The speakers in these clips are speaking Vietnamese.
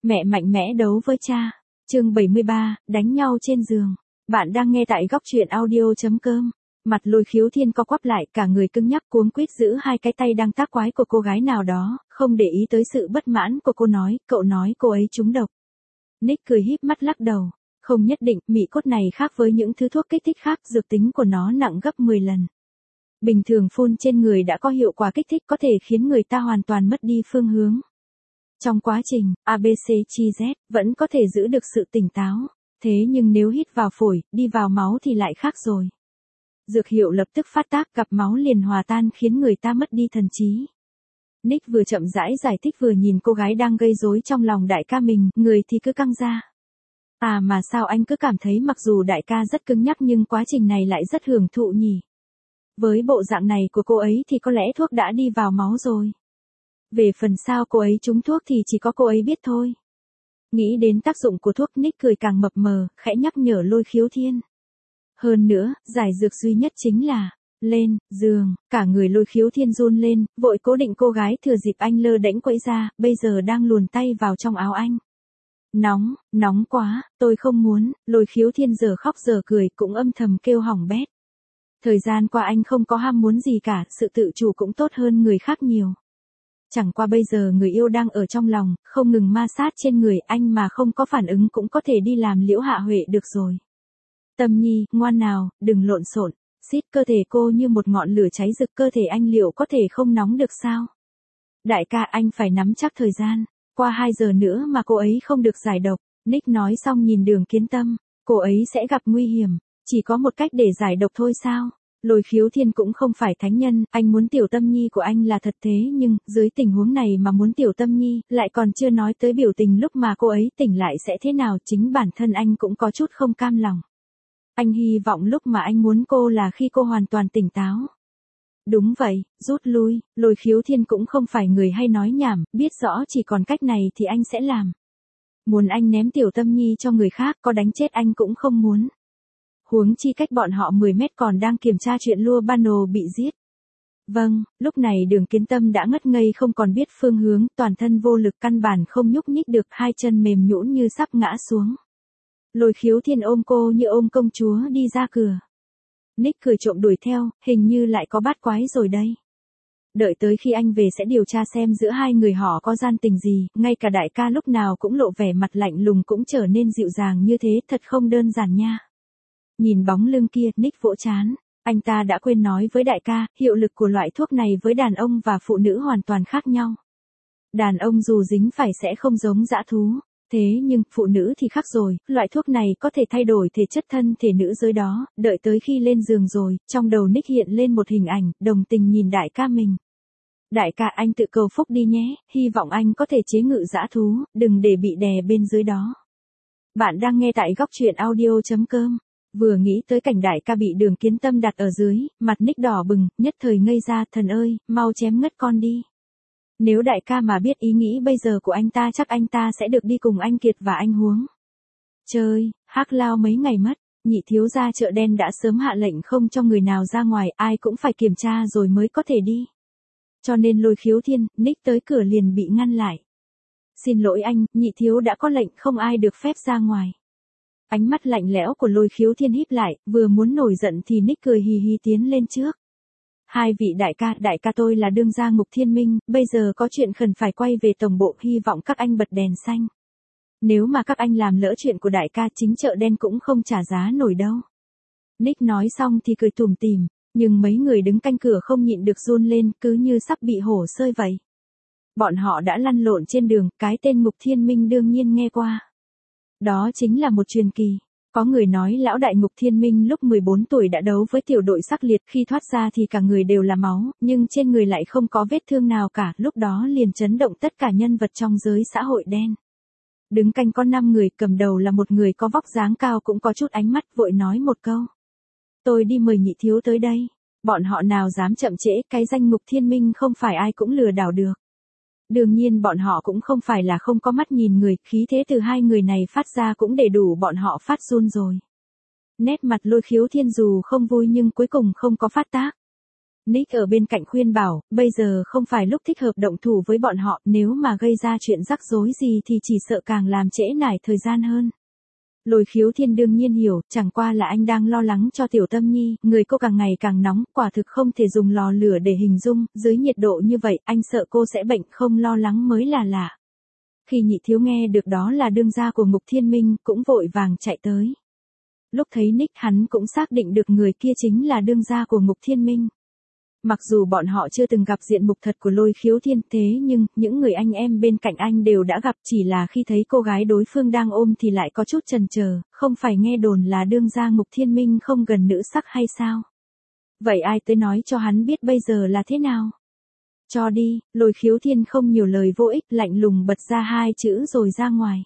Mẹ mạnh mẽ đấu với cha. Chương 73, đánh nhau trên giường. Bạn đang nghe tại góc truyện audio.com. Mặt Lôi Khiếu Thiên co quắp lại, cả người cứng nhắc cuống quýt giữ hai cái tay đang tác quái của cô gái nào đó, không để ý tới sự bất mãn của cô nói, cậu nói cô ấy trúng độc. Nick cười híp mắt lắc đầu. Không nhất định, mị cốt này khác với những thứ thuốc kích thích khác, dược tính của nó nặng gấp 10 lần. Bình thường phun trên người đã có hiệu quả kích thích có thể khiến người ta hoàn toàn mất đi phương hướng. Trong quá trình ABC chi Z vẫn có thể giữ được sự tỉnh táo, thế nhưng nếu hít vào phổi, đi vào máu thì lại khác rồi. Dược hiệu lập tức phát tác, gặp máu liền hòa tan khiến người ta mất đi thần trí. Nick vừa chậm rãi giải thích vừa nhìn cô gái đang gây rối trong lòng đại ca mình, người thì cứ căng ra. À mà sao anh cứ cảm thấy mặc dù đại ca rất cứng nhắc nhưng quá trình này lại rất hưởng thụ nhỉ? Với bộ dạng này của cô ấy thì có lẽ thuốc đã đi vào máu rồi. Về phần sao cô ấy trúng thuốc thì chỉ có cô ấy biết thôi. Nghĩ đến tác dụng của thuốc, Nick cười càng mập mờ, khẽ nhắc nhở Lôi Khiếu Thiên. Hơn nữa, giải dược duy nhất chính là lên giường. Cả người Lôi Khiếu Thiên run lên, vội cố định cô gái thừa dịp anh lơ đễnh quẫy ra, bây giờ đang luồn tay vào trong áo anh. Nóng quá, tôi không muốn. Lôi Khiếu Thiên giờ khóc giờ cười, cũng âm thầm kêu hỏng bét. Thời gian qua anh không có ham muốn gì cả, sự tự chủ cũng tốt hơn người khác nhiều. Chẳng qua bây giờ người yêu đang ở trong lòng, không ngừng ma sát trên người anh mà không có phản ứng cũng có thể đi làm Liễu Hạ Huệ được rồi. Tâm Nhi, ngoan nào, đừng lộn xộn. Xít, cơ thể cô như một ngọn lửa cháy rực, cơ thể anh liệu có thể không nóng được sao? Đại ca, anh phải nắm chắc thời gian, qua 2 giờ nữa mà cô ấy không được giải độc. Nick nói xong nhìn Đường Kiến Tâm, cô ấy sẽ gặp nguy hiểm, chỉ có một cách để giải độc thôi sao? Lôi Khiếu Thiên cũng không phải thánh nhân, anh muốn Tiểu Tâm Nhi của anh là thật, thế nhưng, dưới tình huống này mà muốn Tiểu Tâm Nhi, lại còn chưa nói tới biểu tình lúc mà cô ấy tỉnh lại sẽ thế nào, chính bản thân anh cũng có chút không cam lòng. Anh hy vọng lúc mà anh muốn cô là khi cô hoàn toàn tỉnh táo. Đúng vậy, rút lui. Lôi Khiếu Thiên cũng không phải người hay nói nhảm, biết rõ chỉ còn cách này thì anh sẽ làm. Muốn anh ném Tiểu Tâm Nhi cho người khác, có đánh chết anh cũng không muốn. Huống chi cách bọn họ 10 mét còn đang kiểm tra chuyện Lua Bano bị giết. Vâng, lúc này Đường Kiến Tâm đã ngất ngây không còn biết phương hướng, toàn thân vô lực căn bản không nhúc nhích được, hai chân mềm nhũn như sắp ngã xuống. Lôi Khiếu Thiên ôm cô như ôm công chúa đi ra cửa. Nick cười trộm đuổi theo, hình như lại có bát quái rồi đây. Đợi tới khi anh về sẽ điều tra xem giữa hai người họ có gian tình gì, ngay cả đại ca lúc nào cũng lộ vẻ mặt lạnh lùng cũng trở nên dịu dàng như thế, thật không đơn giản nha. Nhìn bóng lưng kia, Nick vỗ trán. Anh ta đã quên nói với đại ca, hiệu lực của loại thuốc này với đàn ông và phụ nữ hoàn toàn khác nhau. Đàn ông dù dính phải sẽ không giống dã thú. Thế nhưng, phụ nữ thì khác rồi, loại thuốc này có thể thay đổi thể chất thân thể nữ giới đó. Đợi tới khi lên giường rồi, trong đầu Nick hiện lên một hình ảnh, đồng tình nhìn đại ca mình. Đại ca, anh tự cầu phúc đi nhé, hy vọng anh có thể chế ngự dã thú, đừng để bị đè bên dưới đó. Bạn đang nghe tại góc truyện audio.com. Vừa nghĩ tới cảnh đại ca bị Đường Kiến Tâm đặt ở dưới, mặt Nick đỏ bừng, nhất thời ngây ra, thần ơi, mau chém ngất con đi. Nếu đại ca mà biết ý nghĩ bây giờ của anh ta chắc anh ta sẽ được đi cùng anh Kiệt và anh Huống. Chơi, hắc lao mấy ngày mất, nhị thiếu gia chợ đen đã sớm hạ lệnh không cho người nào ra ngoài, ai cũng phải kiểm tra rồi mới có thể đi. Cho nên Lôi Khiếu Thiên, Nick tới cửa liền bị ngăn lại. Xin lỗi anh, nhị thiếu đã có lệnh không ai được phép ra ngoài. Ánh mắt lạnh lẽo của Lôi Khiếu Thiên híp lại, vừa muốn nổi giận thì Nick cười hì hì tiến lên trước. Hai vị đại ca tôi là đương gia Ngục Thiên Minh, bây giờ có chuyện khẩn phải quay về tổng bộ, hy vọng các anh bật đèn xanh. Nếu mà các anh làm lỡ chuyện của đại ca chính chợ đen cũng không trả giá nổi đâu. Nick nói xong thì cười tủm tỉm, nhưng mấy người đứng canh cửa không nhịn được run lên, cứ như sắp bị hổ sơi vậy. Bọn họ đã lăn lộn trên đường, cái tên Ngục Thiên Minh đương nhiên nghe qua. Đó chính là một truyền kỳ. Có người nói lão đại Ngục Thiên Minh lúc 14 tuổi đã đấu với tiểu đội Sắc Liệt, khi thoát ra thì cả người đều là máu, nhưng trên người lại không có vết thương nào cả, lúc đó liền chấn động tất cả nhân vật trong giới xã hội đen. Đứng canh có 5 người, cầm đầu là một người có vóc dáng cao cũng có chút ánh mắt, vội nói một câu. Tôi đi mời nhị thiếu tới đây. Bọn họ nào dám chậm trễ, cái danh Ngục Thiên Minh không phải ai cũng lừa đảo được. Đương nhiên bọn họ cũng không phải là không có mắt nhìn người, khí thế từ hai người này phát ra cũng đầy đủ bọn họ phát run rồi. Nét mặt Lôi Khiếu Thiên dù không vui nhưng cuối cùng không có phát tác. Nick ở bên cạnh khuyên bảo, bây giờ không phải lúc thích hợp động thủ với bọn họ, nếu mà gây ra chuyện rắc rối gì thì chỉ sợ càng làm trễ nải thời gian hơn. Lôi Khiếu Thiên đương nhiên hiểu, chẳng qua là anh đang lo lắng cho Tiểu Tâm Nhi, người cô càng ngày càng nóng, quả thực không thể dùng lò lửa để hình dung, dưới nhiệt độ như vậy, anh sợ cô sẽ bệnh, không lo lắng mới là lạ. Khi Nhị Thiếu nghe được đó là đương gia của Ngục Thiên Minh, cũng vội vàng chạy tới. Lúc thấy Nick hắn cũng xác định được người kia chính là đương gia của Ngục Thiên Minh. Mặc dù bọn họ chưa từng gặp diện mục thật của Lôi Khiếu Thiên thế nhưng, những người anh em bên cạnh anh đều đã gặp, chỉ là khi thấy cô gái đối phương đang ôm thì lại có chút chần chờ, không phải nghe đồn là đương gia Ngục Thiên Minh không gần nữ sắc hay sao? Vậy ai tới nói cho hắn biết bây giờ là thế nào? Cho đi, Lôi Khiếu Thiên không nhiều lời vô ích, lạnh lùng bật ra hai chữ rồi ra ngoài.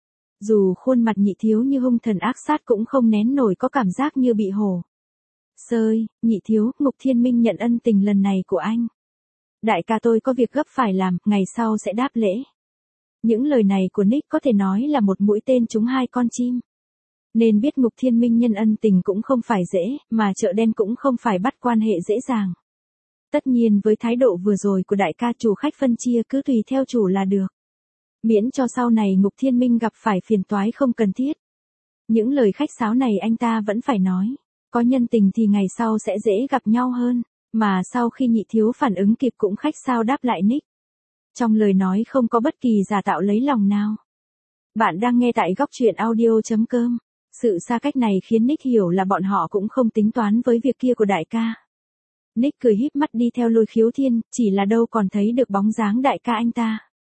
Dù khuôn mặt Nhị Thiếu như hung thần ác sát cũng không nén nổi có cảm giác như bị hổ. Sơi, Nhị Thiếu, Ngục Thiên Minh nhận ân tình lần này của anh. Đại ca tôi có việc gấp phải làm, ngày sau sẽ đáp lễ. Những lời này của Nick có thể nói là một mũi tên trúng hai con chim. Nên biết Ngục Thiên Minh nhân ân tình cũng không phải dễ, mà chợ đen cũng không phải bắt quan hệ dễ dàng. Tất nhiên với thái độ vừa rồi của đại ca, chủ khách phân chia cứ tùy theo chủ là được. Miễn cho sau này Ngục Thiên Minh gặp phải phiền toái không cần thiết. Những lời khách sáo này anh ta vẫn phải nói. Có nhân tình thì ngày sau sẽ dễ gặp nhau hơn. Mà sau khi Nhị Thiếu phản ứng kịp cũng khách sáo đáp lại Nick. Trong lời nói không có bất kỳ giả tạo lấy lòng nào. Bạn đang nghe tại góc truyện audio.com. Sự xa cách này khiến Nick hiểu là bọn họ cũng không tính toán với việc kia của đại ca. Nick cười híp mắt đi theo Lôi Khiếu Thiên, chỉ là đâu còn thấy được bóng dáng đại ca anh ta.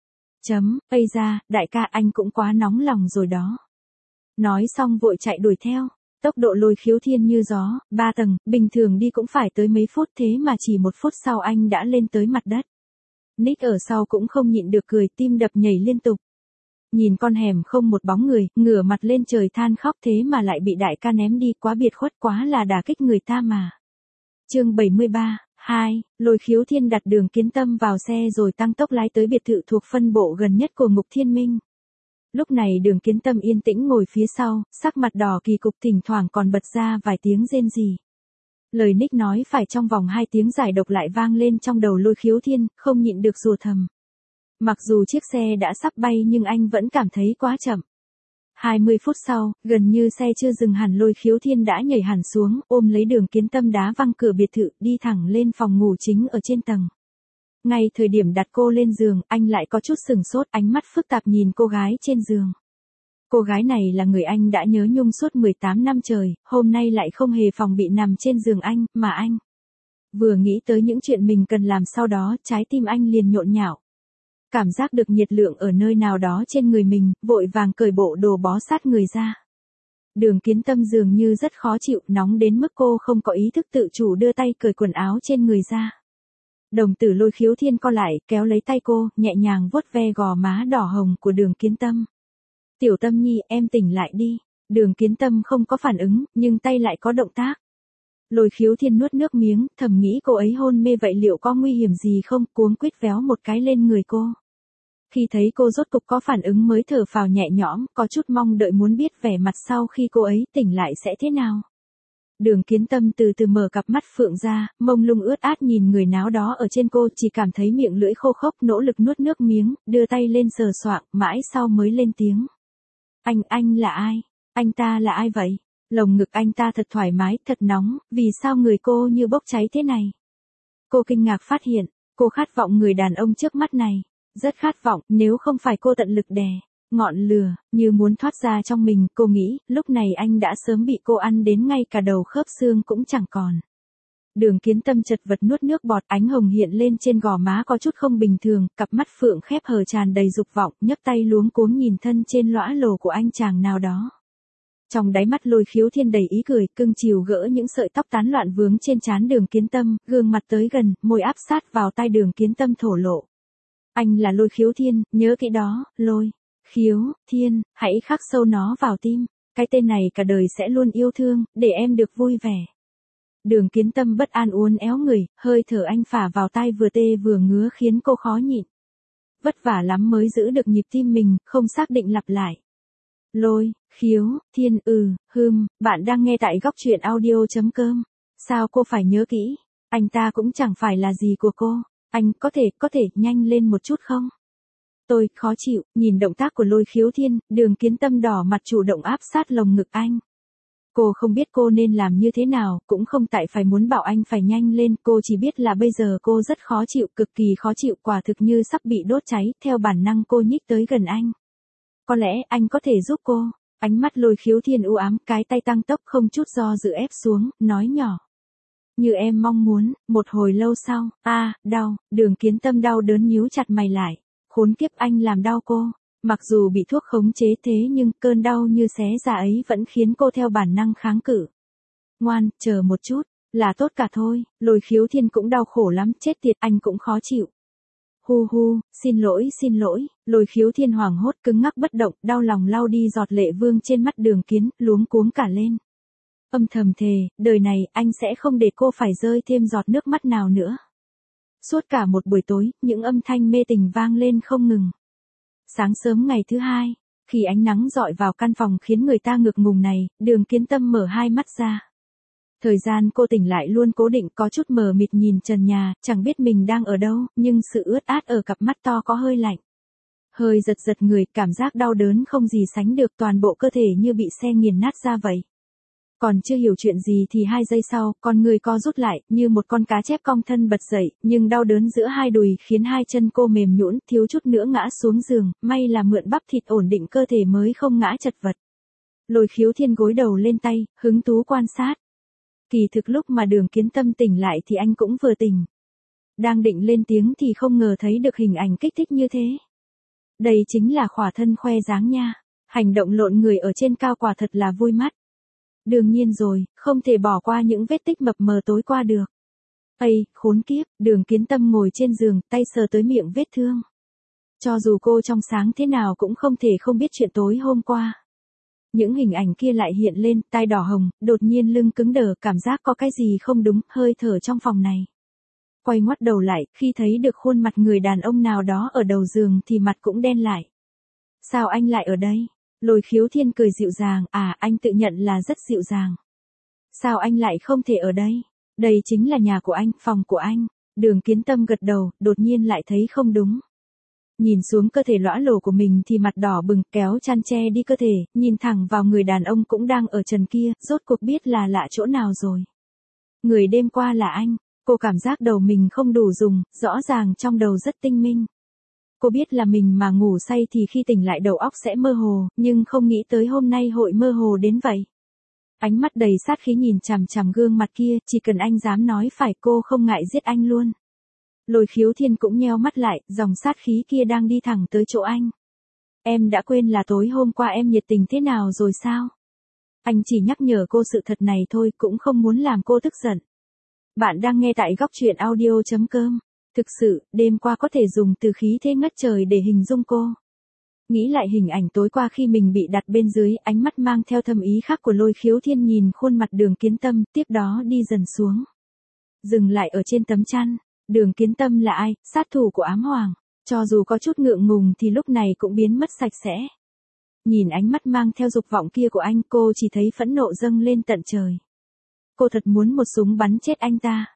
Ây da, đại ca anh cũng quá nóng lòng rồi đó. Nói xong vội chạy đuổi theo. Tốc độ Lôi Khiếu Thiên như gió, 3 tầng, bình thường đi cũng phải tới mấy phút thế mà chỉ 1 phút sau anh đã lên tới mặt đất. Nick ở sau cũng không nhịn được cười, tim đập nhảy liên tục. Nhìn con hẻm không một bóng người, ngửa mặt lên trời than khóc thế mà lại bị đại ca ném đi, quá biệt khuất, quá là đả kích người ta mà. Chương 73, 2, Lôi Khiếu Thiên đặt Đường Kiến Tâm vào xe rồi tăng tốc lái tới biệt thự thuộc phân bộ gần nhất của Ngục Thiên Minh. Lúc này Đường Kiến Tâm yên tĩnh ngồi phía sau, sắc mặt đỏ kỳ cục, thỉnh thoảng còn bật ra vài tiếng rên rỉ. Lời Nick nói phải trong vòng 2 tiếng giải độc lại vang lên trong đầu Lôi Khiếu Thiên, không nhịn được rủa thầm. Mặc dù chiếc xe đã sắp bay nhưng anh vẫn cảm thấy quá chậm. 20 phút sau, gần như xe chưa dừng hẳn, Lôi Khiếu Thiên đã nhảy hẳn xuống, ôm lấy Đường Kiến Tâm đá văng cửa biệt thự, đi thẳng lên phòng ngủ chính ở trên tầng. Ngay thời điểm đặt cô lên giường, anh lại có chút sửng sốt, ánh mắt phức tạp nhìn cô gái trên giường. Cô gái này là người anh đã nhớ nhung suốt 18 năm trời, hôm nay lại không hề phòng bị nằm trên giường anh, mà anh. Vừa nghĩ tới những chuyện mình cần làm sau đó, trái tim anh liền nhộn nhạo. Cảm giác được nhiệt lượng ở nơi nào đó trên người mình, vội vàng cởi bộ đồ bó sát người ra. Đường Kiến Tâm dường như rất khó chịu, nóng đến mức cô không có ý thức tự chủ đưa tay cởi quần áo trên người ra. Đồng tử Lôi Khiếu Thiên co lại, kéo lấy tay cô, nhẹ nhàng vuốt ve gò má đỏ hồng của Đường Kiến Tâm. Tiểu Tâm Nhi, em tỉnh lại đi. Đường Kiến Tâm không có phản ứng, nhưng tay lại có động tác. Lôi Khiếu Thiên nuốt nước miếng, thầm nghĩ cô ấy hôn mê vậy liệu có nguy hiểm gì không, cuống quýt véo một cái lên người cô. Khi thấy cô rốt cục có phản ứng mới thở phào nhẹ nhõm, có chút mong đợi muốn biết vẻ mặt sau khi cô ấy tỉnh lại sẽ thế nào. Đường Kiến Tâm từ từ mở cặp mắt phượng ra, mông lung ướt át nhìn người náo đó ở trên cô, chỉ cảm thấy miệng lưỡi khô khốc, nỗ lực nuốt nước miếng, đưa tay lên sờ soạng, mãi sau mới lên tiếng. Anh là ai? Anh ta là ai vậy? Lồng ngực anh ta thật thoải mái, thật nóng, vì sao người cô như bốc cháy thế này? Cô kinh ngạc phát hiện, cô khát vọng người đàn ông trước mắt này. Rất khát vọng, nếu không phải cô tận lực đè ngọn lửa, như muốn thoát ra trong mình, cô nghĩ, lúc này anh đã sớm bị cô ăn đến ngay cả đầu khớp xương cũng chẳng còn. Đường Kiến Tâm chật vật nuốt nước bọt, ánh hồng hiện lên trên gò má có chút không bình thường, cặp mắt phượng khép hờ tràn đầy dục vọng, nhấc tay luống cuống nhìn thân trên lõa lồ của anh chàng nào đó. Trong đáy mắt Lôi Khiếu Thiên đầy ý cười, cưng chiều gỡ những sợi tóc tán loạn vướng trên trán Đường Kiến Tâm, gương mặt tới gần, môi áp sát vào tai Đường Kiến Tâm thổ lộ. Anh là Lôi Khiếu Thiên, nhớ kỹ đó, Lôi Khiếu Thiên, hãy khắc sâu nó vào tim, cái tên này cả đời sẽ luôn yêu thương, để em được vui vẻ. Đường Kiến Tâm bất an uốn éo người, hơi thở anh phả vào tai vừa tê vừa ngứa khiến cô khó nhịn. Vất vả lắm mới giữ được nhịp tim mình, không xác định lặp lại. Lôi Khiếu Thiên, bạn đang nghe tại góc truyện audio.com. Sao cô phải nhớ kỹ? Anh ta cũng chẳng phải là gì của cô. Anh có thể nhanh lên một chút không? Tôi khó chịu, nhìn động tác của Lôi Khiếu Thiên, Đường Kiến Tâm đỏ mặt chủ động áp sát lồng ngực anh. Cô không biết cô nên làm như thế nào, cũng không tại phải muốn bảo anh phải nhanh lên, cô chỉ biết là bây giờ cô rất khó chịu, cực kỳ khó chịu, quả thực như sắp bị đốt cháy, theo bản năng cô nhích tới gần anh. Có lẽ anh có thể giúp cô. Ánh mắt Lôi Khiếu Thiên u ám, cái tay tăng tốc không chút do dự ép xuống, nói nhỏ. Như em mong muốn. Một hồi lâu sau, đau, Đường Kiến Tâm đau đớn nhíu chặt mày lại. Khốn kiếp, anh làm đau cô. Mặc dù bị thuốc khống chế thế nhưng cơn đau như xé da ấy vẫn khiến cô theo bản năng kháng cự. Ngoan, chờ một chút, là tốt cả thôi. Lôi Khiếu Thiên cũng đau khổ lắm, chết tiệt, anh cũng khó chịu. Hu hu, xin lỗi. Lôi Khiếu Thiên hoảng hốt cứng ngắc bất động, đau lòng lau đi giọt lệ vương trên mắt Đường Kiến, luống cuống cả lên. Âm thầm thề, đời này anh sẽ không để cô phải rơi thêm giọt nước mắt nào nữa. Suốt cả một buổi tối, những âm thanh mê tình vang lên không ngừng. Sáng sớm ngày thứ hai, khi ánh nắng rọi vào căn phòng khiến người ta ngược ngùng này, Đường Kiến Tâm mở hai mắt ra. Thời gian cô tỉnh lại luôn cố định, có chút mờ mịt nhìn trần nhà, chẳng biết mình đang ở đâu, nhưng sự ướt át ở cặp mắt to có hơi lạnh. Hơi giật người, cảm giác đau đớn không gì sánh được, toàn bộ cơ thể như bị xe nghiền nát ra vậy. Còn chưa hiểu chuyện gì thì 2 giây sau, con người co rút lại, như một con cá chép cong thân bật dậy, nhưng đau đớn giữa hai đùi khiến hai chân cô mềm nhũn, thiếu chút nữa ngã xuống giường, may là mượn bắp thịt ổn định cơ thể mới không ngã chật vật. Lôi Khiếu Thiên gối đầu lên tay, hứng thú quan sát. Kỳ thực lúc mà Đường Kiến Tâm tỉnh lại thì anh cũng vừa tỉnh. Đang định lên tiếng thì không ngờ thấy được hình ảnh kích thích như thế. Đây chính là khỏa thân khoe dáng nha. Hành động lộn người ở trên cao quả thật là vui mắt. Đương nhiên rồi, không thể bỏ qua những vết tích mập mờ tối qua được. Ây, khốn kiếp, Đường Kiến Tâm ngồi trên giường, tay sờ tới miệng vết thương. Cho dù cô trong sáng thế nào cũng không thể không biết chuyện tối hôm qua. Những hình ảnh kia lại hiện lên, tai đỏ hồng, đột nhiên lưng cứng đờ, cảm giác có cái gì không đúng, hơi thở trong phòng này. Quay ngoắt đầu lại, khi thấy được khuôn mặt người đàn ông nào đó ở đầu giường thì mặt cũng đen lại. Sao anh lại ở đây? Lôi Khiếu Thiên cười dịu dàng, anh tự nhận là rất dịu dàng. Sao anh lại không thể ở đây? Đây chính là nhà của anh, phòng của anh. Đường Kiến Tâm gật đầu, đột nhiên lại thấy không đúng. Nhìn xuống cơ thể lõa lồ của mình thì mặt đỏ bừng, kéo chăn che đi cơ thể, nhìn thẳng vào người đàn ông cũng đang ở trần kia, rốt cuộc biết là lạ chỗ nào rồi. Người đêm qua là anh. Cô cảm giác đầu mình không đủ dùng, rõ ràng trong đầu rất tinh minh. Cô biết là mình mà ngủ say thì khi tỉnh lại đầu óc sẽ mơ hồ, nhưng không nghĩ tới hôm nay hội mơ hồ đến vậy. Ánh mắt đầy sát khí nhìn chằm chằm gương mặt kia, chỉ cần anh dám nói phải cô không ngại giết anh luôn. Lôi Khiếu Thiên cũng nheo mắt lại, dòng sát khí kia đang đi thẳng tới chỗ anh. Em đã quên là tối hôm qua em nhiệt tình thế nào rồi sao? Anh chỉ nhắc nhở cô sự thật này thôi, cũng không muốn làm cô tức giận. Bạn đang nghe tại góc truyện audio.com. Thực sự, đêm qua có thể dùng từ khí thế ngất trời để hình dung cô. Nghĩ lại hình ảnh tối qua khi mình bị đặt bên dưới, ánh mắt mang theo thâm ý khác của Lôi Khiếu Thiên nhìn khuôn mặt Đường Kiến Tâm, tiếp đó đi dần xuống. Dừng lại ở trên tấm chăn. Đường Kiến Tâm là ai? Sát thủ của ám hoàng. Cho dù có chút ngượng ngùng thì lúc này cũng biến mất sạch sẽ. Nhìn ánh mắt mang theo dục vọng kia của anh, cô chỉ thấy phẫn nộ dâng lên tận trời. Cô thật muốn một súng bắn chết anh ta.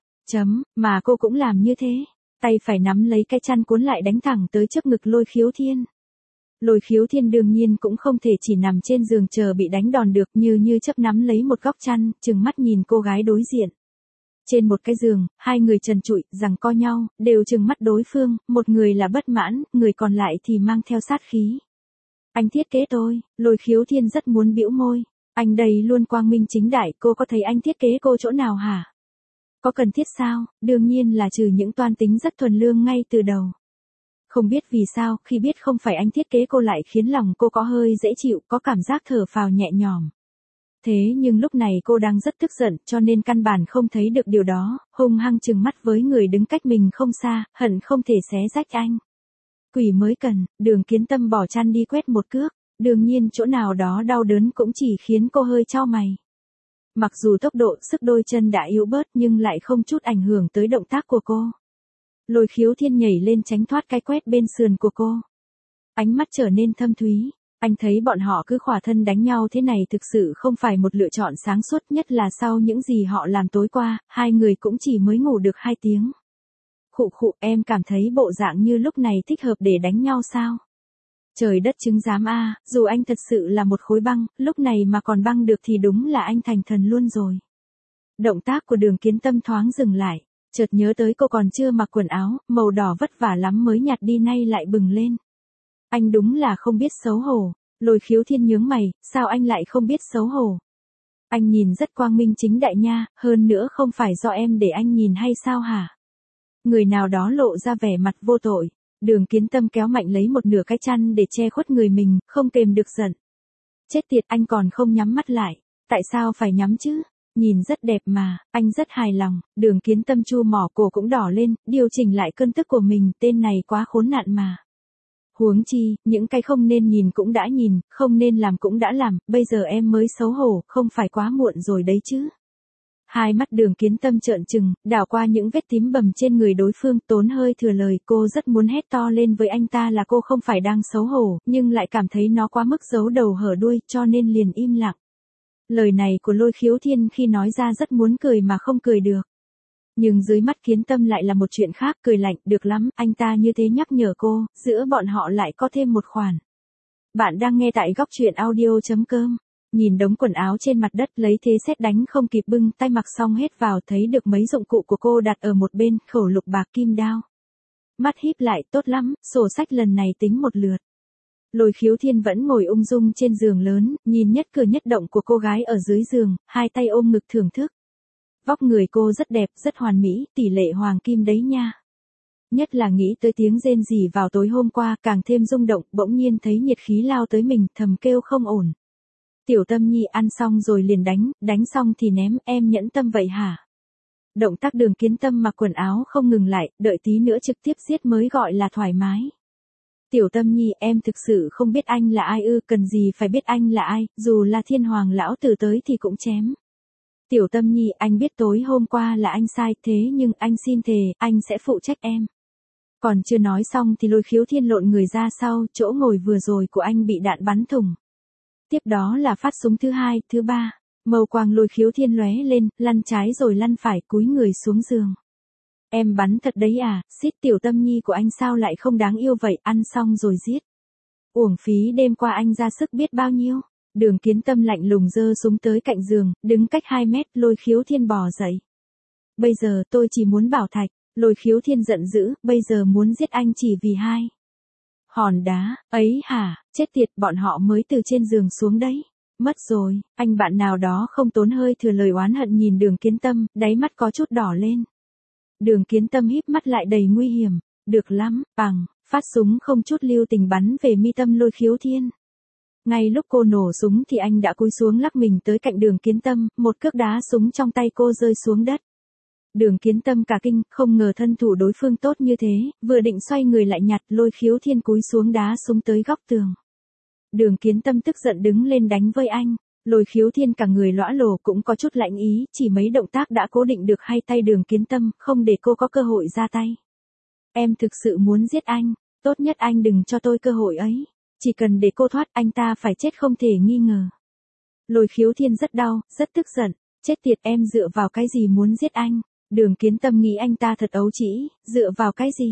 Mà cô cũng làm như thế. Tay phải nắm lấy cái chăn cuốn lại đánh thẳng tới trước ngực Lôi Khiếu Thiên. Lôi Khiếu Thiên đương nhiên cũng không thể chỉ nằm trên giường chờ bị đánh đòn được, như chớp nắm lấy một góc chăn, trừng mắt nhìn cô gái đối diện. Trên một cái giường, hai người trần trụi, giằng co nhau, đều trừng mắt đối phương, một người là bất mãn, người còn lại thì mang theo sát khí. Anh thiết kế tôi. Lôi Khiếu Thiên rất muốn bĩu môi. Anh đây luôn quang minh chính đại, cô có thấy anh thiết kế cô chỗ nào hả? Có cần thiết sao? Đương nhiên là trừ những toan tính rất thuần lương ngay từ đầu. Không biết vì sao, khi biết không phải anh thiết kế cô lại khiến lòng cô có hơi dễ chịu, có cảm giác thở phào nhẹ nhõm. Thế nhưng lúc này cô đang rất tức giận, cho nên căn bản không thấy được điều đó, hung hăng trừng mắt với người đứng cách mình không xa, hận không thể xé rách anh. Quỷ mới cần. Đường Kiến Tâm bỏ chăn đi quét một cước, đương nhiên chỗ nào đó đau đớn cũng chỉ khiến cô hơi chau mày. Mặc dù tốc độ, sức đôi chân đã yếu bớt nhưng lại không chút ảnh hưởng tới động tác của cô. Lôi Khiếu Thiên nhảy lên tránh thoát cái quét bên sườn của cô. Ánh mắt trở nên thâm thúy. Anh thấy bọn họ cứ khỏa thân đánh nhau thế này thực sự không phải một lựa chọn sáng suốt, nhất là sau những gì họ làm tối qua, hai người cũng chỉ mới ngủ được 2 tiếng. Khụ khụ, em cảm thấy bộ dạng như lúc này thích hợp để đánh nhau sao? Trời đất chứng giám a, dù anh thật sự là một khối băng, lúc này mà còn băng được thì đúng là anh thành thần luôn rồi. Động tác của Đường Kiến Tâm thoáng dừng lại, chợt nhớ tới cô còn chưa mặc quần áo, màu đỏ vất vả lắm mới nhặt đi nay lại bừng lên. Anh đúng là không biết xấu hổ. Lôi Khiếu Thiên nhướng mày, sao anh lại không biết xấu hổ? Anh nhìn rất quang minh chính đại nha, hơn nữa không phải do em để anh nhìn hay sao hả? Người nào đó lộ ra vẻ mặt vô tội. Đường Kiến Tâm kéo mạnh lấy một nửa cái chăn để che khuất người mình, không kềm được giận. Chết tiệt, anh còn không nhắm mắt lại. Tại sao phải nhắm chứ? Nhìn rất đẹp mà, anh rất hài lòng. Đường Kiến Tâm chu mỏ cổ cũng đỏ lên, điều chỉnh lại cơn tức của mình, tên này quá khốn nạn mà. Huống chi, những cái không nên nhìn cũng đã nhìn, không nên làm cũng đã làm, bây giờ em mới xấu hổ, không phải quá muộn rồi đấy chứ. Hai mắt Đường Kiến Tâm trợn trừng, đảo qua những vết tím bầm trên người đối phương, tốn hơi thừa lời, cô rất muốn hét to lên với anh ta là cô không phải đang xấu hổ, nhưng lại cảm thấy nó quá mức giấu đầu hở đuôi, cho nên liền im lặng. Lời này của Lôi Khiếu Thiên khi nói ra rất muốn cười mà không cười được. Nhưng dưới mắt Kiến Tâm lại là một chuyện khác, cười lạnh, được lắm, anh ta như thế nhắc nhở cô, giữa bọn họ lại có thêm một khoản. Bạn đang nghe tại góc truyện audio.com. Nhìn đống quần áo trên mặt đất lấy thế sét đánh không kịp bưng tay mặc xong hết vào thấy được mấy dụng cụ của cô đặt ở một bên, khẩu lục bạc kim đao. Mắt híp lại, tốt lắm, sổ sách lần này tính một lượt. Lôi Khiếu Thiên vẫn ngồi ung dung trên giường lớn, nhìn nhất cử nhất động của cô gái ở dưới giường, hai tay ôm ngực thưởng thức. Vóc người cô rất đẹp, rất hoàn mỹ, tỷ lệ hoàng kim đấy nha. Nhất là nghĩ tới tiếng rên rỉ vào tối hôm qua, càng thêm rung động, bỗng nhiên thấy nhiệt khí lao tới mình, thầm kêu không ổn. Tiểu Tâm Nhi, ăn xong rồi liền đánh xong thì ném, em nhẫn tâm vậy hả? Động tác Đường Kiến Tâm mặc quần áo không ngừng lại, đợi tí nữa trực tiếp giết mới gọi là thoải mái. Tiểu Tâm Nhi, em thực sự không biết anh là ai ư, cần gì phải biết anh là ai, dù là thiên hoàng lão tử tới thì cũng chém. Tiểu Tâm Nhi, anh biết tối hôm qua là anh sai, thế nhưng anh xin thề, anh sẽ phụ trách em. Còn chưa nói xong thì Lôi Khiếu Thiên lộn người ra sau, chỗ ngồi vừa rồi của anh bị đạn bắn thủng. Tiếp đó là phát súng thứ hai, thứ ba. Màu quang Lôi Khiếu Thiên lóe lên, lăn trái rồi lăn phải, cúi người xuống giường. Em bắn thật đấy à, xít, Tiểu Tâm Nhi của anh sao lại không đáng yêu vậy, ăn xong rồi giết. Uổng phí đêm qua anh ra sức biết bao nhiêu. Đường Kiến Tâm lạnh lùng giơ súng tới cạnh giường, đứng cách 2 mét, Lôi Khiếu Thiên bò dậy. Bây giờ tôi chỉ muốn bảo thạch. Lôi Khiếu Thiên giận dữ, bây giờ muốn giết anh chỉ vì 2 hòn đá, ấy hả, chết tiệt, bọn họ mới từ trên giường xuống đấy. Mất rồi, anh bạn nào đó không tốn hơi thừa lời oán hận nhìn Đường Kiến Tâm, đáy mắt có chút đỏ lên. Đường Kiến Tâm híp mắt lại đầy nguy hiểm, được lắm, bằng, phát súng không chút lưu tình bắn về mi tâm Lôi Khiếu Thiên. Ngay lúc cô nổ súng thì anh đã cúi xuống lắc mình tới cạnh Đường Kiến Tâm, một cước đá súng trong tay cô rơi xuống đất. Đường Kiến Tâm cả kinh, không ngờ thân thủ đối phương tốt như thế, vừa định xoay người lại nhặt, Lôi Khiếu Thiên cúi xuống đá súng tới góc tường. Đường Kiến Tâm tức giận đứng lên đánh với anh. Lôi Khiếu Thiên cả người lõa lồ cũng có chút lạnh ý, chỉ mấy động tác đã cố định được hai tay Đường Kiến Tâm, không để cô có cơ hội ra tay. Em thực sự muốn giết anh, tốt nhất anh đừng cho tôi cơ hội ấy. Chỉ cần để cô thoát, anh ta phải chết không thể nghi ngờ. Lôi Khiếu Thiên rất đau, rất tức giận. Chết tiệt, em dựa vào cái gì muốn giết anh? Đường Kiến Tâm nghĩ anh ta thật ấu trĩ, dựa vào cái gì?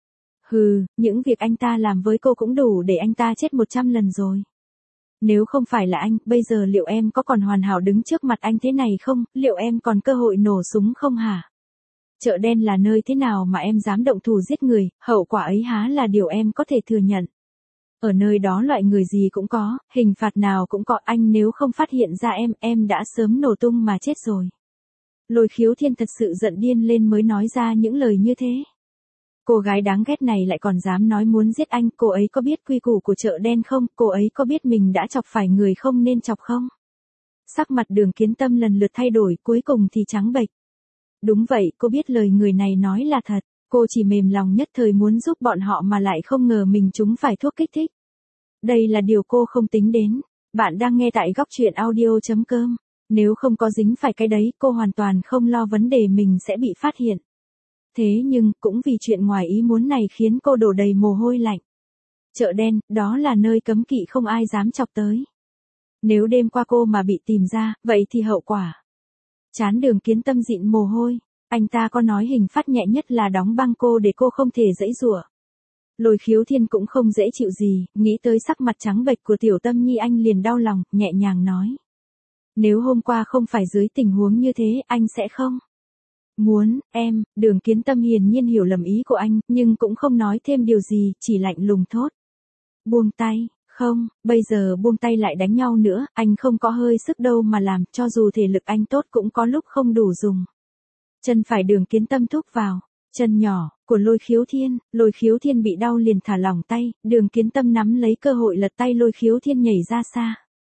Hừ, những việc anh ta làm với cô cũng đủ để anh ta chết 100 lần rồi. Nếu không phải là anh, bây giờ liệu em có còn hoàn hảo đứng trước mặt anh thế này không? Liệu em còn cơ hội nổ súng không hả? Chợ đen là nơi thế nào mà em dám động thủ giết người, hậu quả ấy há là điều em có thể thừa nhận. Ở nơi đó loại người gì cũng có, hình phạt nào cũng có, anh nếu không phát hiện ra em đã sớm nổ tung mà chết rồi. Lôi Khiếu Thiên thật sự giận điên lên mới nói ra những lời như thế. Cô gái đáng ghét này lại còn dám nói muốn giết anh, cô ấy có biết quy củ của chợ đen không, cô ấy có biết mình đã chọc phải người không nên chọc không? Sắc mặt Đường Kiến Tâm lần lượt thay đổi, cuối cùng thì trắng bệch. Đúng vậy, cô biết lời người này nói là thật, cô chỉ mềm lòng nhất thời muốn giúp bọn họ mà lại không ngờ mình trúng phải thuốc kích thích. Đây là điều cô không tính đến. Bạn đang nghe tại góc truyện audio.com. Nếu không có dính phải cái đấy, cô hoàn toàn không lo vấn đề mình sẽ bị phát hiện. Thế nhưng, cũng vì chuyện ngoài ý muốn này khiến cô đổ đầy mồ hôi lạnh. Chợ đen, đó là nơi cấm kỵ không ai dám chọc tới. Nếu đêm qua cô mà bị tìm ra, vậy thì hậu quả. Trán Đường Kiến Tâm dịn mồ hôi, anh ta có nói hình phạt nhẹ nhất là đóng băng cô để cô không thể giãy giụa. Lôi Khiếu Thiên cũng không dễ chịu gì, nghĩ tới sắc mặt trắng bệch của Tiểu Tâm Nhi anh liền đau lòng, nhẹ nhàng nói. Nếu hôm qua không phải dưới tình huống như thế, anh sẽ không. Muốn, em, Đường Kiến Tâm hiển nhiên hiểu lầm ý của anh, nhưng cũng không nói thêm điều gì, chỉ lạnh lùng thốt. Buông tay, không, bây giờ buông tay lại đánh nhau nữa, anh không có hơi sức đâu mà làm, cho dù thể lực anh tốt cũng có lúc không đủ dùng. Chân phải Đường Kiến Tâm thúc vào, chân nhỏ của Lôi Khiếu Thiên bị đau liền thả lỏng tay, Đường Kiến Tâm nắm lấy cơ hội lật tay Lôi Khiếu Thiên nhảy ra xa.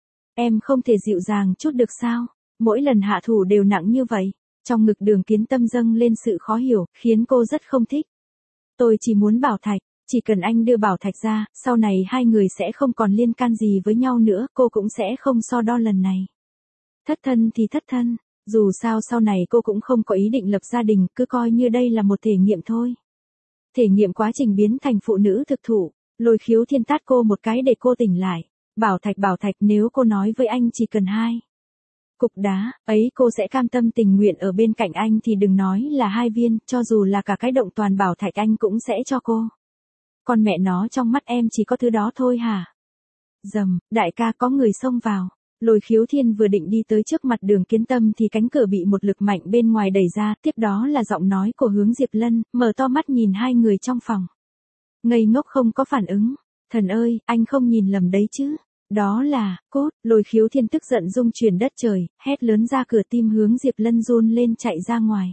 Em không thể dịu dàng chút được sao, mỗi lần hạ thủ đều nặng như vậy. Trong ngực Đường Kiến Tâm dâng lên sự khó hiểu, khiến cô rất không thích. Tôi chỉ muốn Bảo Thạch, chỉ cần anh đưa Bảo Thạch ra, sau này hai người sẽ không còn liên can gì với nhau nữa, cô cũng sẽ không so đo lần này. Thất thân thì thất thân, dù sao sau này cô cũng không có ý định lập gia đình, cứ coi như đây là một thể nghiệm thôi. Thể nghiệm quá trình biến thành phụ nữ thực thụ, Lôi Khiếu Thiên tát cô một cái để cô tỉnh lại. Bảo Thạch, nếu cô nói với anh chỉ cần 2 cục đá, ấy cô sẽ cam tâm tình nguyện ở bên cạnh anh thì đừng nói là 2 viên, cho dù là cả cái động toàn Bảo Thạch anh cũng sẽ cho cô. Con mẹ nó, trong mắt em chỉ có thứ đó thôi hả? Dầm, đại ca, có người xông vào. Lôi Khiếu Thiên vừa định đi tới trước mặt Đường Kiến Tâm thì cánh cửa bị một lực mạnh bên ngoài đẩy ra, tiếp đó là giọng nói của Hướng Diệp Lân, mở to mắt nhìn hai người trong phòng. Ngây ngốc không có phản ứng. Thần ơi, anh không nhìn lầm đấy chứ. Đó là, cốt, Lôi Khiếu Thiên tức giận rung chuyển đất trời, hét lớn ra cửa, tim Hướng Diệp Lân run lên chạy ra ngoài.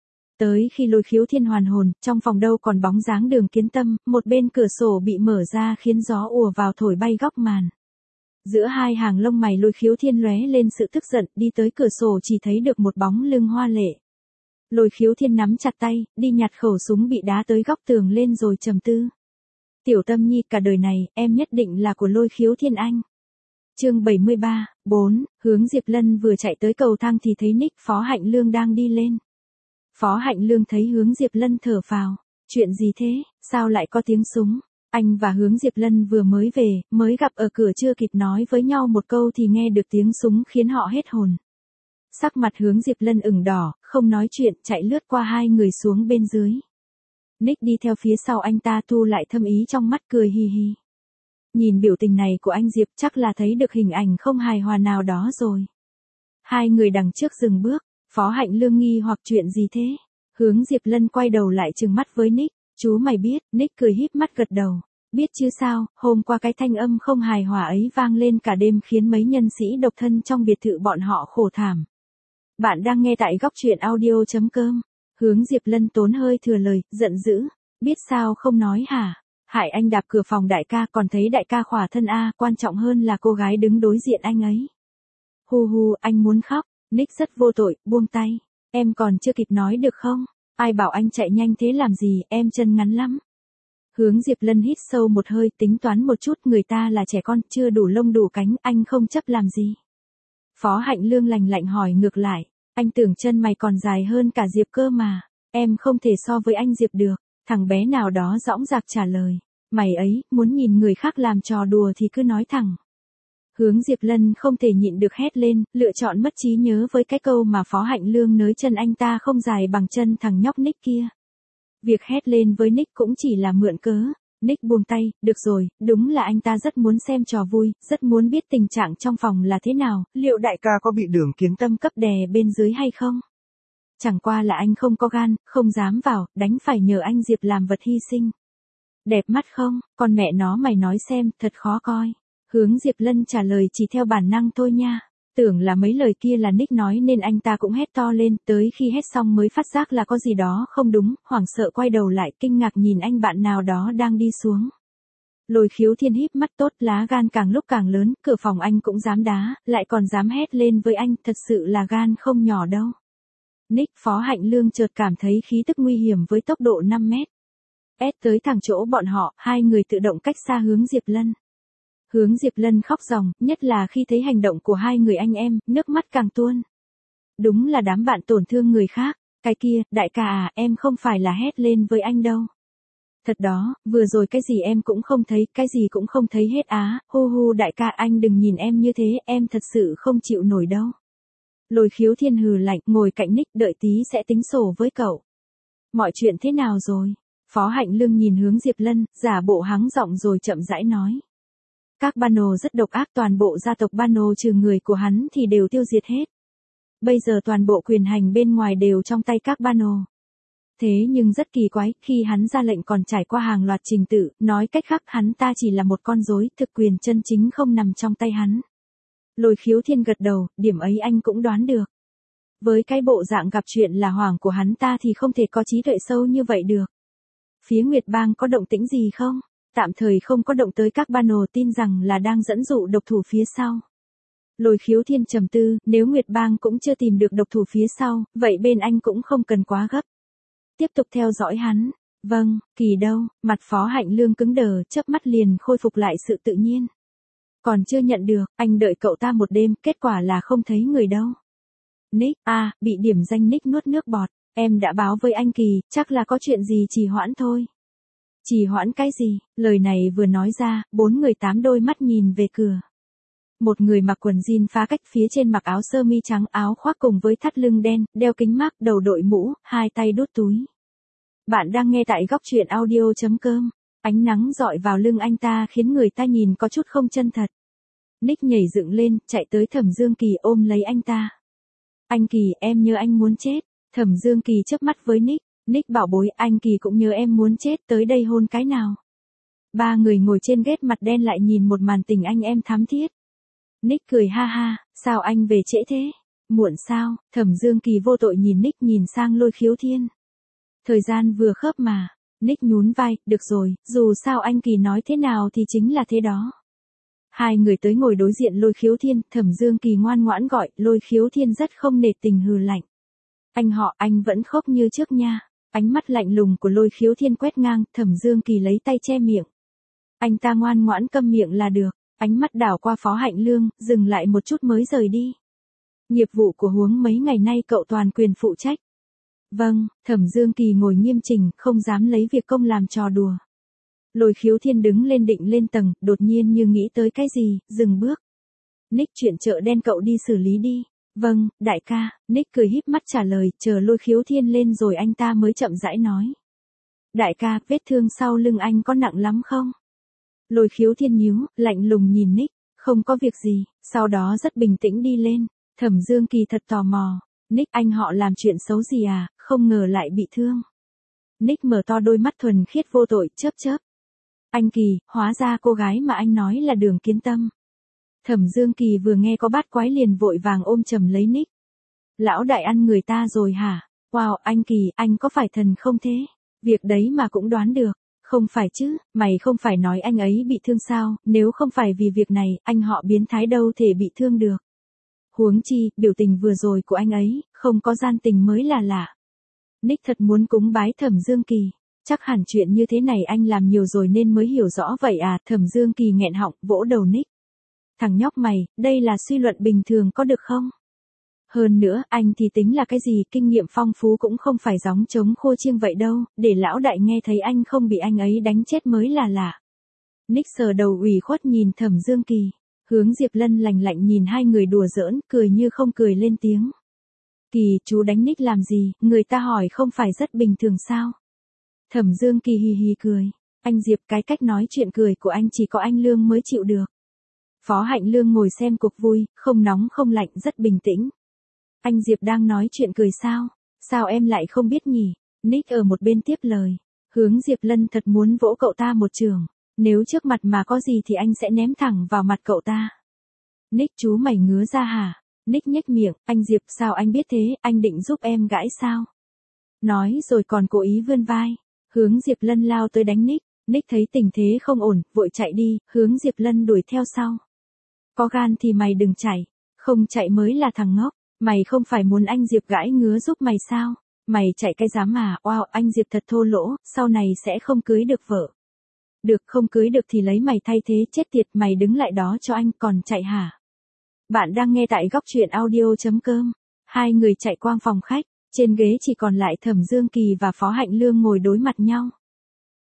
Tới khi Lôi Khiếu Thiên hoàn hồn, trong phòng đâu còn bóng dáng Đường Kiến Tâm, một bên cửa sổ bị mở ra khiến gió ùa vào thổi bay góc màn. Giữa hai hàng lông mày Lôi Khiếu Thiên lóe lên sự tức giận, đi tới cửa sổ chỉ thấy được một bóng lưng hoa lệ. Lôi Khiếu Thiên nắm chặt tay, đi nhặt khẩu súng bị đá tới góc tường lên rồi trầm tư. Tiểu Tâm Nhi, cả đời này, em nhất định là của Lôi Khiếu Thiên anh. Chương 73, 4, Hướng Diệp Lân vừa chạy tới cầu thang thì thấy Nick Phó Hạnh Lương đang đi lên. Phó Hạnh Lương thấy Hướng Diệp Lân thở phào, chuyện gì thế, sao lại có tiếng súng? Anh và Hướng Diệp Lân vừa mới về, mới gặp ở cửa chưa kịp nói với nhau một câu thì nghe được tiếng súng khiến họ hết hồn. Sắc mặt Hướng Diệp Lân ửng đỏ, không nói chuyện, chạy lướt qua hai người xuống bên dưới. Nick đi theo phía sau anh ta thu lại thâm ý trong mắt cười hì hì. Nhìn biểu tình này của anh Diệp chắc là thấy được hình ảnh không hài hòa nào đó rồi. Hai người đằng trước dừng bước, Phó Hạnh Lương nghi hoặc chuyện gì thế? Hướng Diệp Lân quay đầu lại trừng mắt với Nick, chú mày biết, Nick cười híp mắt gật đầu. Biết chứ sao, hôm qua cái thanh âm không hài hòa ấy vang lên cả đêm khiến mấy nhân sĩ độc thân trong biệt thự bọn họ khổ thảm. Bạn đang nghe tại góc truyện audio.com. Hướng Diệp Lân tốn hơi thừa lời, giận dữ. Biết sao không nói hả? Hại anh đạp cửa phòng đại ca còn thấy đại ca khỏa thân a, quan trọng hơn là cô gái đứng đối diện anh ấy. Hu hu, anh muốn khóc. Nick rất vô tội, buông tay. Em còn chưa kịp nói được không? Ai bảo anh chạy nhanh thế làm gì, em chân ngắn lắm. Hướng Diệp Lân hít sâu một hơi, tính toán một chút, người ta là trẻ con, chưa đủ lông đủ cánh, anh không chấp làm gì. Phó Hạnh Lương lạnh lạnh hỏi ngược lại, anh tưởng chân mày còn dài hơn cả Diệp cơ mà, em không thể so với anh Diệp được. Thằng bé nào đó dõng dạc trả lời, mày ấy, muốn nhìn người khác làm trò đùa thì cứ nói thẳng. Hướng Diệp Lân không thể nhịn được hét lên, lựa chọn mất trí nhớ với cái câu mà Phó Hạnh Lương nới chân anh ta không dài bằng chân thằng nhóc Nick kia. Việc hét lên với Nick cũng chỉ là mượn cớ. Nick buông tay, được rồi, đúng là anh ta rất muốn xem trò vui, rất muốn biết tình trạng trong phòng là thế nào, liệu đại ca có bị Đường Kiến Tâm cấp đè bên dưới hay không? Chẳng qua là anh không có gan, không dám vào, đánh phải nhờ anh Diệp làm vật hy sinh. Đẹp mắt không, con mẹ nó mày nói xem, thật khó coi. Hướng Diệp Lân trả lời chỉ theo bản năng thôi nha. Tưởng là mấy lời kia là Nick nói nên anh ta cũng hét to lên, tới khi hét xong mới phát giác là có gì đó không đúng, hoảng sợ quay đầu lại kinh ngạc nhìn anh bạn nào đó đang đi xuống. Lôi Khiếu Thiên híp mắt, tốt, lá gan càng lúc càng lớn, cửa phòng anh cũng dám đá, lại còn dám hét lên với anh, thật sự là gan không nhỏ đâu. Nick Phó Hạnh Lương chợt cảm thấy khí tức nguy hiểm với tốc độ 5 mét. Tới thẳng chỗ bọn họ, hai người tự động cách xa Hướng Diệp Lân. Hướng Diệp Lân khóc ròng, nhất là khi thấy hành động của hai người anh em, nước mắt càng tuôn. Đúng là đám bạn tổn thương người khác, cái kia, đại ca à, em không phải là hét lên với anh đâu. Thật đó, vừa rồi cái gì em cũng không thấy, cái gì cũng không thấy hết á, hu hu đại ca anh đừng nhìn em như thế, em thật sự không chịu nổi đâu. Lôi Khiếu Thiên hừ lạnh, ngồi cạnh Nick đợi tí sẽ tính sổ với cậu. Mọi chuyện thế nào rồi? Phó Hạnh Lương nhìn hướng Diệp Lân, giả bộ hắng giọng rồi chậm rãi nói. Các Bano rất độc ác, toàn bộ gia tộc Bano trừ người của hắn thì đều tiêu diệt hết. Bây giờ toàn bộ quyền hành bên ngoài đều trong tay các Bano. Thế nhưng rất kỳ quái, khi hắn ra lệnh còn trải qua hàng loạt trình tự, nói cách khác hắn ta chỉ là một con rối, thực quyền chân chính không nằm trong tay hắn. Lôi Khiếu Thiên gật đầu, điểm ấy anh cũng đoán được. Với cái bộ dạng gặp chuyện là hoàng của hắn ta thì không thể có trí tuệ sâu như vậy được. Phía Nguyệt Bang có động tĩnh gì không? Tạm thời không có động tới các Bano, tin rằng là đang dẫn dụ độc thủ phía sau. Lôi Khiếu Thiên trầm tư, nếu Nguyệt Bang cũng chưa tìm được độc thủ phía sau, vậy bên anh cũng không cần quá gấp. Tiếp tục theo dõi hắn. Vâng, Kỳ đâu? Mặt Phó Hạnh Lương cứng đờ, chớp mắt liền khôi phục lại sự tự nhiên. Còn chưa nhận được, anh đợi cậu ta một đêm, kết quả là không thấy người đâu. Nick, bị điểm danh Nick nuốt nước bọt. Em đã báo với anh Kỳ, chắc là có chuyện gì trì hoãn thôi. Trì hoãn cái gì? Lời này vừa nói ra, 4 người 8 đôi mắt nhìn về cửa. Một người mặc quần jean phá cách, phía trên mặc áo sơ mi trắng, áo khoác cùng với thắt lưng đen, đeo kính mác, đầu đội mũ, hai tay đút túi. Bạn đang nghe tại góc truyện audio.com. Ánh nắng rọi vào lưng anh ta khiến người ta nhìn có chút không chân thật. Nick nhảy dựng lên, chạy tới Thẩm Dương Kỳ ôm lấy anh ta. Anh Kỳ, em nhớ anh muốn chết. Thẩm Dương Kỳ chớp mắt với Nick. Nick bảo bối, anh Kỳ cũng nhớ em muốn chết, tới đây hôn cái nào. Ba người ngồi trên ghét mặt đen lại nhìn một màn tình anh em thắm thiết. Nick cười ha ha, sao anh về trễ thế? Muộn sao? Thẩm Dương Kỳ vô tội nhìn Nick, nhìn sang Lôi Khiếu Thiên. Thời gian vừa khớp mà. Nick nhún vai, được rồi, dù sao anh Kỳ nói thế nào thì chính là thế đó. Hai người tới ngồi đối diện Lôi Khiếu Thiên, Thẩm Dương Kỳ ngoan ngoãn gọi, Lôi Khiếu Thiên rất không nể tình hừ lạnh. Anh họ, anh vẫn khóc như trước nha. Ánh mắt lạnh lùng của Lôi Khiếu Thiên quét ngang, Thẩm Dương Kỳ lấy tay che miệng. Anh ta ngoan ngoãn câm miệng là được. Ánh mắt đảo qua Phó Hạnh Lương, dừng lại một chút mới rời đi. Nghiệp vụ của Huống mấy ngày nay cậu toàn quyền phụ trách. Vâng, Thẩm Dương Kỳ ngồi nghiêm chỉnh, không dám lấy việc công làm trò đùa. Lôi Khiếu Thiên đứng lên định lên tầng, đột nhiên như nghĩ tới cái gì, dừng bước. Nick, chuyện chợ đen cậu đi xử lý đi. Vâng, đại ca. Nick cười híp mắt trả lời, chờ Lôi Khiếu Thiên lên rồi anh ta mới chậm rãi nói. Đại ca, vết thương sau lưng anh có nặng lắm không? Lôi Khiếu Thiên nhíu, lạnh lùng nhìn Nick, không có việc gì, sau đó rất bình tĩnh đi lên. Thẩm Dương Kỳ thật tò mò. Nick, anh họ làm chuyện xấu gì à, không ngờ lại bị thương. Nick mở to đôi mắt thuần khiết vô tội, chớp chớp. Anh Kỳ, hóa ra cô gái mà anh nói là Đường Kiến Tâm. Thẩm Dương Kỳ vừa nghe có bát quái liền vội vàng ôm chầm lấy Nick. Lão đại ăn người ta rồi hả? Wow, anh Kỳ, anh có phải thần không thế? Việc đấy mà cũng đoán được. Không phải chứ, mày không phải nói anh ấy bị thương sao, nếu không phải vì việc này, anh họ biến thái đâu thể bị thương được. Huống chi, biểu tình vừa rồi của anh ấy, không có gian tình mới là lạ. Nick thật muốn cúng bái Thẩm Dương Kỳ. Chắc hẳn chuyện như thế này anh làm nhiều rồi nên mới hiểu rõ vậy à, Thẩm Dương Kỳ nghẹn họng, vỗ đầu Nick. Thằng nhóc mày, đây là suy luận bình thường có được không? Hơn nữa, anh thì tính là cái gì, kinh nghiệm phong phú cũng không phải gióng trống khô chiêng vậy đâu, để lão đại nghe thấy anh không bị anh ấy đánh chết mới là lạ. Nick sờ đầu ủy khuất nhìn Thẩm Dương Kỳ, hướng Diệp Lân lạnh lạnh nhìn hai người đùa giỡn, cười như không cười lên tiếng. Kỳ, chú đánh Nick làm gì, người ta hỏi không phải rất bình thường sao? Thẩm Dương Kỳ hì hì cười, anh Diệp, cái cách nói chuyện cười của anh chỉ có anh Lương mới chịu được. Phó Hạnh Lương ngồi xem cuộc vui, không nóng không lạnh, rất bình tĩnh. Anh Diệp đang nói chuyện cười sao? Sao em lại không biết nhỉ? Nick ở một bên tiếp lời. Hướng Diệp Lân thật muốn vỗ cậu ta một trường. Nếu trước mặt mà có gì thì anh sẽ ném thẳng vào mặt cậu ta. Nick, chú mày ngứa ra hả? Nick nhếch miệng, anh Diệp, sao anh biết thế, anh định giúp em gãi sao? Nói rồi còn cố ý vươn vai. Hướng Diệp Lân lao tới đánh Nick. Nick thấy tình thế không ổn, vội chạy đi, hướng Diệp Lân đuổi theo sau. Có gan thì mày đừng chạy, không chạy mới là thằng ngốc. Mày không phải muốn anh Diệp gãi ngứa giúp mày sao? Mày chạy cái dám mà, wow, anh Diệp thật thô lỗ, sau này sẽ không cưới được vợ. Được, không cưới được thì lấy mày thay thế, chết tiệt, mày đứng lại đó cho anh, còn chạy hả? Bạn đang nghe tại góc truyện audio.com. Hai người chạy qua phòng khách, trên ghế chỉ còn lại Thẩm Dương Kỳ và Phó Hạnh Lương ngồi đối mặt nhau.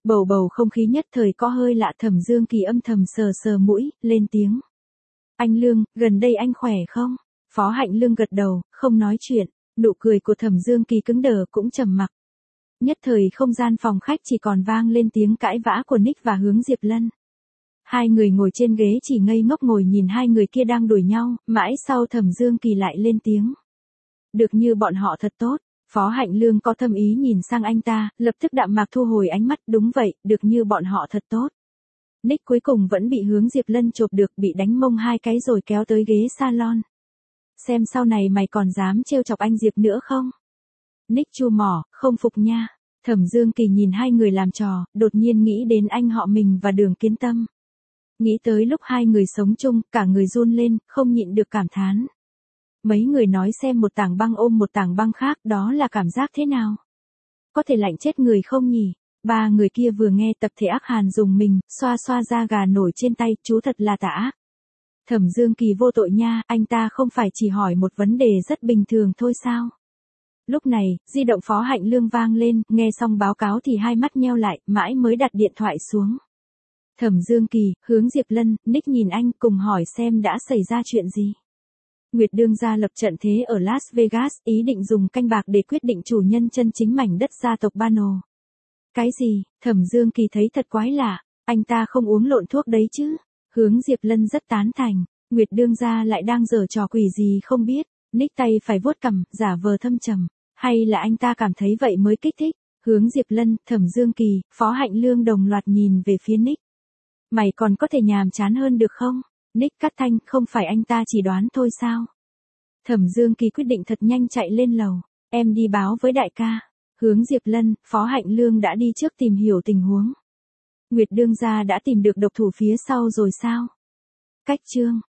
Bầu bầu không khí nhất thời có hơi lạ, Thẩm Dương Kỳ âm thầm sờ sờ mũi, lên tiếng. Anh Lương, gần đây anh khỏe không? Phó Hạnh Lương gật đầu, không nói chuyện, nụ cười của Thẩm Dương Kỳ cứng đờ cũng trầm mặc. Nhất thời không gian phòng khách chỉ còn vang lên tiếng cãi vã của Nick và Hướng Diệp Lân. Hai người ngồi trên ghế chỉ ngây ngốc ngồi nhìn hai người kia đang đuổi nhau, mãi sau Thẩm Dương Kỳ lại lên tiếng. Được như bọn họ thật tốt. Phó Hạnh Lương có thâm ý nhìn sang anh ta, lập tức đạm mạc thu hồi ánh mắt, đúng vậy, được như bọn họ thật tốt. Nick cuối cùng vẫn bị Hướng Diệp Lân chộp được, bị đánh mông hai cái rồi kéo tới ghế salon. Xem sau này mày còn dám trêu chọc anh Diệp nữa không? Nick chu mỏ, không phục nha. Thẩm Dương Kỳ nhìn hai người làm trò, đột nhiên nghĩ đến anh họ mình và Đường Kiến Tâm. Nghĩ tới lúc hai người sống chung, cả người run lên, không nhịn được cảm thán. Mấy người nói xem một tảng băng ôm một tảng băng khác, đó là cảm giác thế nào? Có thể lạnh chết người không nhỉ? Ba người kia vừa nghe tập thể ác hàn dùng mình, xoa xoa da gà nổi trên tay, chú thật là tà ác. Thẩm Dương Kỳ vô tội nha, anh ta không phải chỉ hỏi một vấn đề rất bình thường thôi sao? Lúc này, di động Phó Hạnh Lương vang lên, nghe xong báo cáo thì hai mắt nheo lại, mãi mới đặt điện thoại xuống. Thẩm Dương Kỳ, Hướng Diệp Lân, Nick nhìn anh cùng hỏi xem đã xảy ra chuyện gì. Nguyệt đương gia lập trận thế ở Las Vegas, ý định dùng canh bạc để quyết định chủ nhân chân chính mảnh đất gia tộc Bano. Cái gì? Thẩm Dương Kỳ thấy thật quái lạ, anh ta không uống lộn thuốc đấy chứ? Hướng Diệp Lân rất tán thành, Nguyệt đương gia lại đang giở trò quỷ gì không biết, Nick tay phải vuốt cằm, giả vờ thâm trầm, hay là anh ta cảm thấy vậy mới kích thích? Hướng Diệp Lân, Thẩm Dương Kỳ, Phó Hạnh Lương đồng loạt nhìn về phía Nick. Mày còn có thể nhàm chán hơn được không? Nick cắt thanh, không phải anh ta chỉ đoán thôi sao? Thẩm Dương Kỳ quyết định thật nhanh chạy lên lầu, em đi báo với đại ca. Hướng Diệp Lân, Phó Hạnh Lương đã đi trước tìm hiểu tình huống. Nguyệt đương gia đã tìm được độc thủ phía sau rồi sao? Cách chương